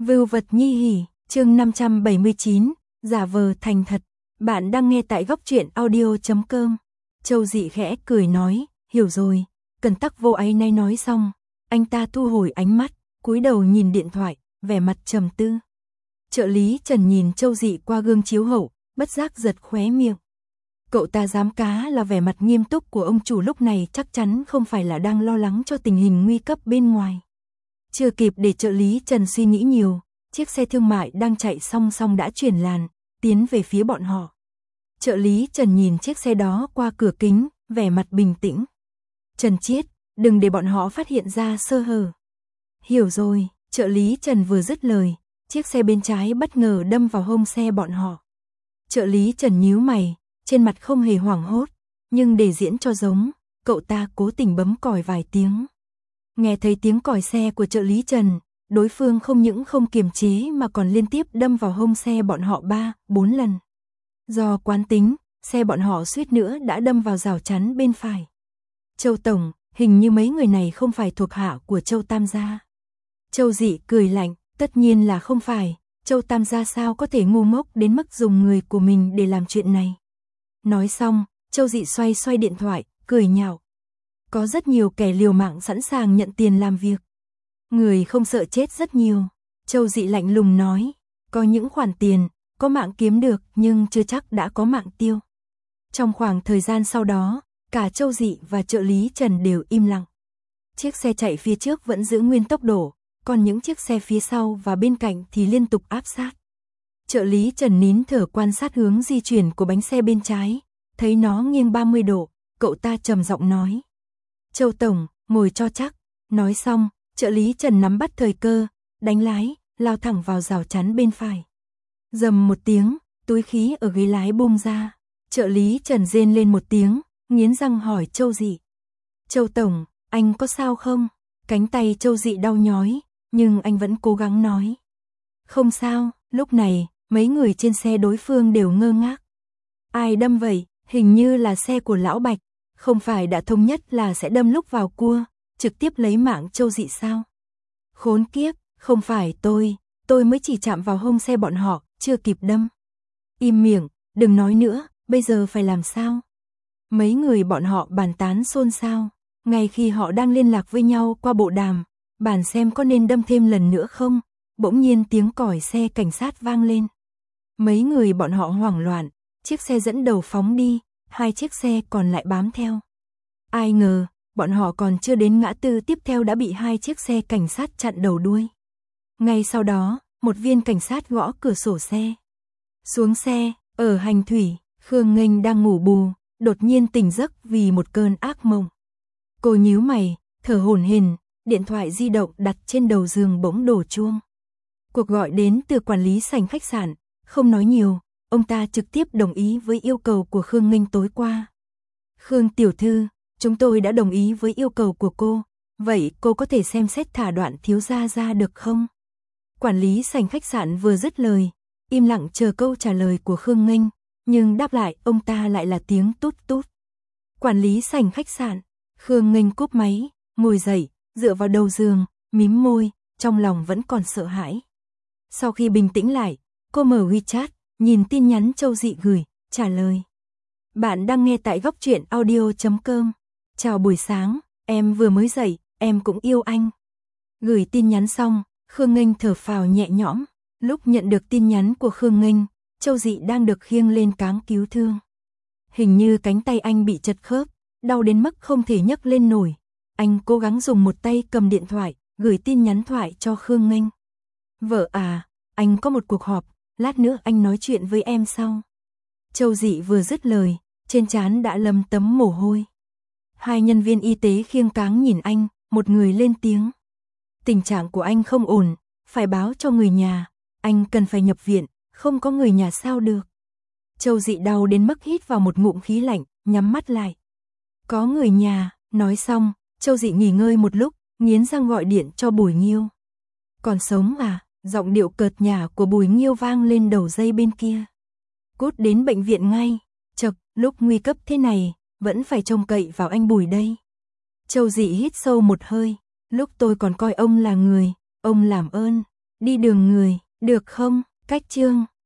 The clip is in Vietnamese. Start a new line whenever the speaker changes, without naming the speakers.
Vưu vật nhi hỉ, chương 579, giả vờ thành thật. Bạn đang nghe tại góc truyện audio.com. Châu Dị khẽ cười nói, hiểu rồi. Cần tắc vô áy náy nói xong, anh ta thu hồi ánh mắt, cúi đầu nhìn điện thoại, vẻ mặt trầm tư. Trợ lý Trần nhìn Châu Dị qua gương chiếu hậu, bất giác giật khóe miệng. Cậu ta giám cá là vẻ mặt nghiêm túc của ông chủ lúc này chắc chắn không phải là đang lo lắng cho tình hình nguy cấp bên ngoài. Chưa kịp để trợ lý Trần suy nghĩ nhiều, chiếc xe thương mại đang chạy song song đã chuyển làn, tiến về phía bọn họ. Trợ lý Trần nhìn chiếc xe đó qua cửa kính, vẻ mặt bình tĩnh. Trần Chiết, đừng để bọn họ phát hiện ra sơ hở. Hiểu rồi, trợ lý Trần vừa dứt lời, chiếc xe bên trái bất ngờ đâm vào hông xe bọn họ. Trợ lý Trần nhíu mày, trên mặt không hề hoảng hốt, nhưng để diễn cho giống, cậu ta cố tình bấm còi vài tiếng. Nghe thấy tiếng còi xe của trợ lý Trần, đối phương không những không kiềm chế mà còn liên tiếp đâm vào hông xe bọn họ 3-4 lần. Do quán tính, xe bọn họ suýt nữa đã đâm vào rào chắn bên phải. Châu Tổng, hình như mấy người này không phải thuộc hạ của Châu Tam gia. Châu Dị cười lạnh, tất nhiên là không phải, Châu Tam gia sao có thể ngu ngốc đến mức dùng người của mình để làm chuyện này. Nói xong, Châu Dị xoay xoay điện thoại, cười nhạo. Có rất nhiều kẻ liều mạng sẵn sàng nhận tiền làm việc. Người không sợ chết rất nhiều. Châu Dị lạnh lùng nói, có những khoản tiền, có mạng kiếm được nhưng chưa chắc đã có mạng tiêu. Trong khoảng thời gian sau đó, cả Châu Dị và trợ lý Trần đều im lặng. Chiếc xe chạy phía trước vẫn giữ nguyên tốc độ, còn những chiếc xe phía sau và bên cạnh thì liên tục áp sát. Trợ lý Trần nín thở quan sát hướng di chuyển của bánh xe bên trái, thấy nó nghiêng 30 độ, cậu ta trầm giọng nói. Châu Tổng, ngồi cho chắc. Nói xong, trợ lý Trần nắm bắt thời cơ, đánh lái, lao thẳng vào rào chắn bên phải. Rầm một tiếng, túi khí ở ghế lái bung ra. Trợ lý Trần rên lên một tiếng, nghiến răng hỏi Châu Dị. Châu Tổng, anh có sao không? Cánh tay Châu Dị đau nhói, nhưng anh vẫn cố gắng nói. Không sao, lúc này, mấy người trên xe đối phương đều ngơ ngác. Ai đâm vậy? Hình như là xe của Lão Bạch. Không phải đã thống nhất là sẽ đâm lúc vào cua, trực tiếp lấy mạng Châu Dị sao? Khốn kiếp, không phải tôi mới chỉ chạm vào hông xe bọn họ, chưa kịp đâm. Im miệng, đừng nói nữa, bây giờ phải làm sao? Mấy người bọn họ bàn tán xôn xao, ngay khi họ đang liên lạc với nhau qua bộ đàm, bàn xem có nên đâm thêm lần nữa không, bỗng nhiên tiếng còi xe cảnh sát vang lên. Mấy người bọn họ hoảng loạn, chiếc xe dẫn đầu phóng đi, hai chiếc xe còn lại bám theo. Ai ngờ, bọn họ còn chưa đến ngã tư tiếp theo đã bị hai chiếc xe cảnh sát chặn đầu đuôi. Ngay sau đó, một viên cảnh sát gõ cửa sổ xe. Xuống xe, ở hành thủy, Khương Nghênh đang ngủ bù, đột nhiên tỉnh giấc vì một cơn ác mộng. Cô nhíu mày, thở hổn hển, điện thoại di động đặt trên đầu giường bỗng đổ chuông. Cuộc gọi đến từ quản lý sảnh khách sạn, không nói nhiều. Ông ta trực tiếp đồng ý với yêu cầu của Khương Nghênh tối qua. Khương tiểu thư, chúng tôi đã đồng ý với yêu cầu của cô, vậy cô có thể xem xét thả Đoạn thiếu gia ra được không? Quản lý sảnh khách sạn vừa dứt lời, im lặng chờ câu trả lời của Khương Nghênh, nhưng đáp lại ông ta lại là tiếng tút tút. Quản lý sảnh khách sạn, Khương Nghênh cúp máy, ngồi dậy, dựa vào đầu giường, mím môi, trong lòng vẫn còn sợ hãi. Sau khi bình tĩnh lại, cô mở WeChat, nhìn tin nhắn Châu Dị gửi, trả lời. Bạn đang nghe tại góc truyện audio.com. Chào buổi sáng, em vừa mới dậy, em cũng yêu anh. Gửi tin nhắn xong, Khương Nghênh thở phào nhẹ nhõm. Lúc nhận được tin nhắn của Khương Nghênh, Châu Dị đang được khiêng lên cáng cứu thương. Hình như cánh tay anh bị chật khớp, đau đến mức không thể nhấc lên nổi. Anh cố gắng dùng một tay cầm điện thoại, gửi tin nhắn thoại cho Khương Nghênh. Vợ à, anh có một cuộc họp. Lát nữa anh nói chuyện với em sau. Châu Dị vừa dứt lời, trên trán đã lấm tấm mồ hôi. Hai nhân viên y tế khiêng cáng nhìn anh, một người lên tiếng. Tình trạng của anh không ổn, phải báo cho người nhà, anh cần phải nhập viện, không có người nhà sao được. Châu Dị đau đến mức hít vào một ngụm khí lạnh, nhắm mắt lại. Có người nhà, nói xong, Châu Dị nghỉ ngơi một lúc, nghiến răng gọi điện cho Bùi Nghiêu. Còn sống à? Giọng điệu cợt nhả của Bùi Nghiêu vang lên đầu dây bên kia. Cút đến bệnh viện ngay, chậc, lúc nguy cấp thế này, vẫn phải trông cậy vào anh Bùi đây. Châu Dị hít sâu một hơi, lúc tôi còn coi ông là người, ông làm ơn, đi đường người, được không? Cách chương